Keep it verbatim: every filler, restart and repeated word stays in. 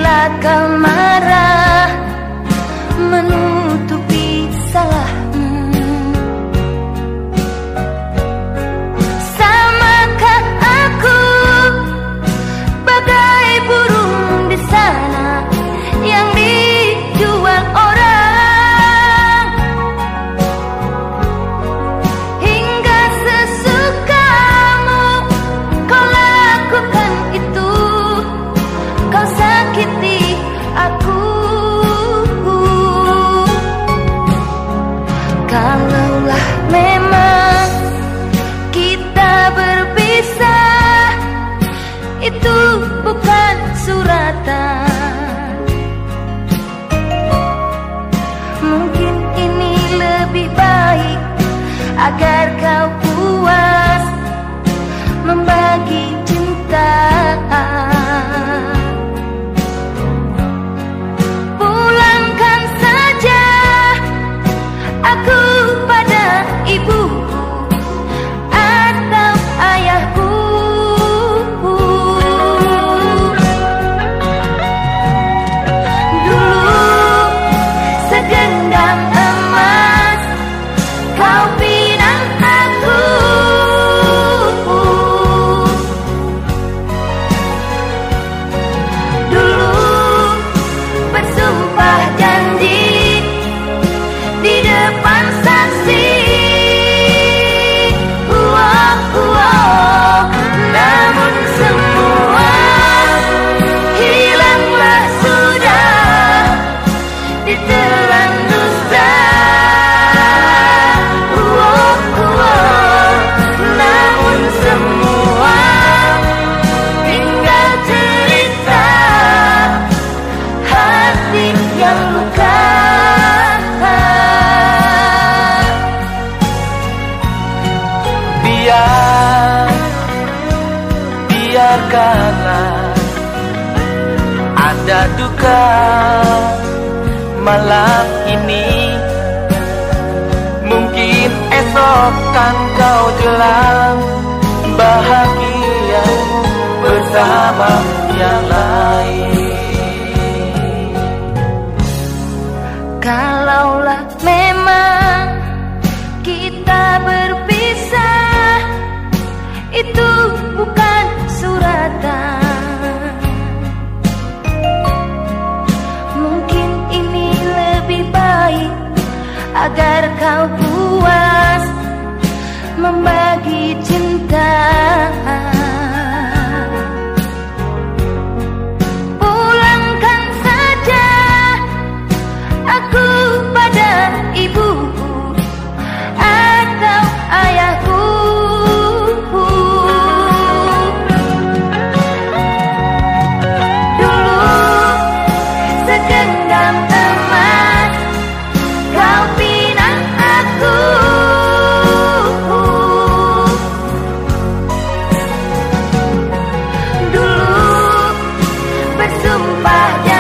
bila kau marah menutupi salahmu. Samakah aku bagai burung di sana yang dijual orang, hingga sesukamu kau lakukan itu, kau sakiti aku. Kalaulah memang kita berpisah, itu bukan suratan. Mungkin ini lebih baik agar kau puas membagi cinta. Pulangkan saja aku pada ibuku atau ayahku. Dulu segenggam emas kau pinang aku. Dulu bersumpah janji di depan saksi. Wow, wow. Namun semua hilanglah sudah ditelan dusta. Wow, wow. Namun semua tinggal cerita hati yang luka. Biar, biarkanlah ada duka malam ini. Mungkin esok kan kau jelang bahagia bersama yang lain. Kalaulah memang kita berpisah, itu bukan suratan. Mungkin ini lebih baik agar kau puas membagi cinta. Pulangkan saja aku pada ibuku atau ayahku. Dulu segenggam emas kau pinang aku. Dulu bersumpah janji